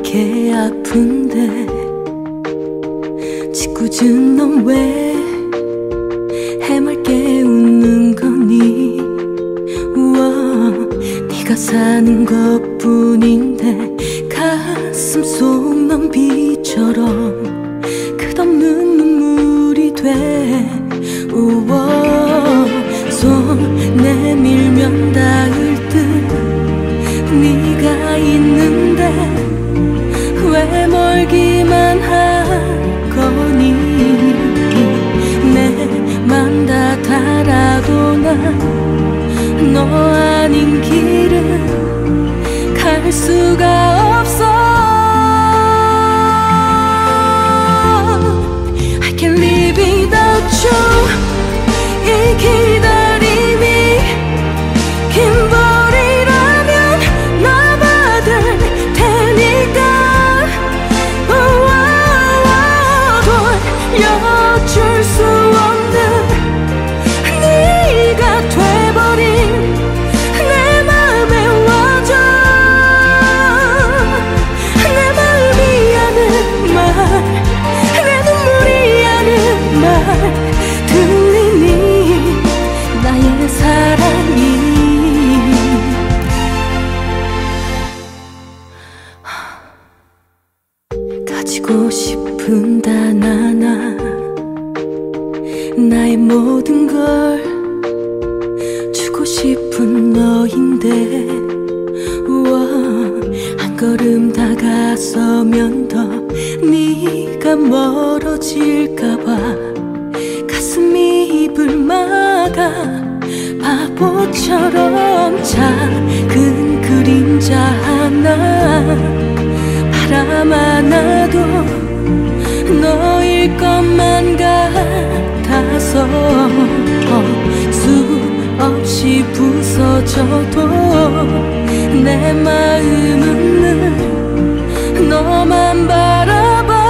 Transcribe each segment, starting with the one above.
이렇게 아픈데 짓궂은 넌 왜 해맑게 웃는 거니? 우와, 네가 사는 것뿐인데 가슴 속 넌 비처럼 끝없는 눈물이 돼. 우와, 손 내밀면 닿을 듯 네가 있는데 왜 멀기만 하거니? 내 맘 다 달아도 난 너 아닌 길을 갈 수가 없어. I can't live without you. 이 기다림이 긴 벌이라면 나 받을 테니까 돌려줄 수 없는 네가 돼버린 내 맘에 와줘. 내 마음이 하는 말, 내 눈물이 하는 말 들리니? 나의 사랑이 가지고 싶은 단 하나, 나의 모든 걸 주고 싶은 너인데. 우와, 한 걸음 다가서면 더 네가 멀어질까봐 가슴이 입을 막아. 바보처럼 작은 그림자 하나 바람 하나도 너일 것만 같아서 수없이 부서져도 내 마음은 늘 너만 바라봐.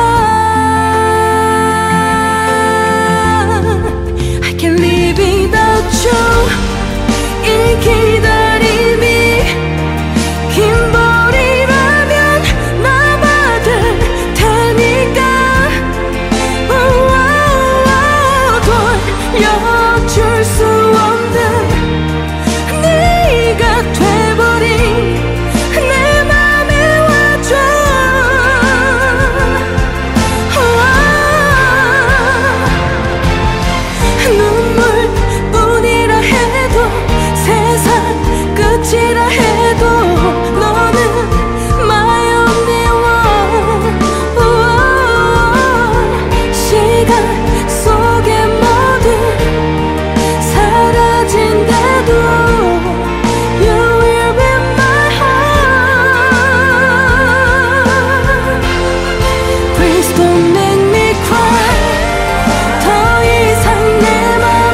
I can't live without you. 이 기다림이 긴 벌이라면 나 받을 테니까 돌려줄 수 없는 네가 돼버린 내 맘에 와줘. 눈물뿐이라 해도 세상 끝이라 해도 너는 my only one. 시간 속에 모두 사라진대도 You will be my heart. Please don't make me cry. 더 이상 내 맘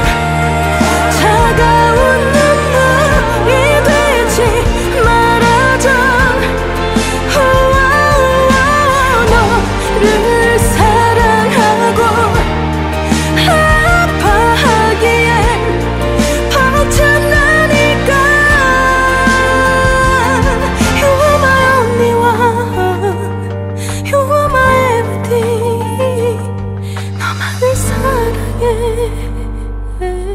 차가운 눈물이 되지 말아줘. 너를 사랑하고 아파하기엔 벅차나니까. You are my only one. You are my everything. 너만을 사랑해.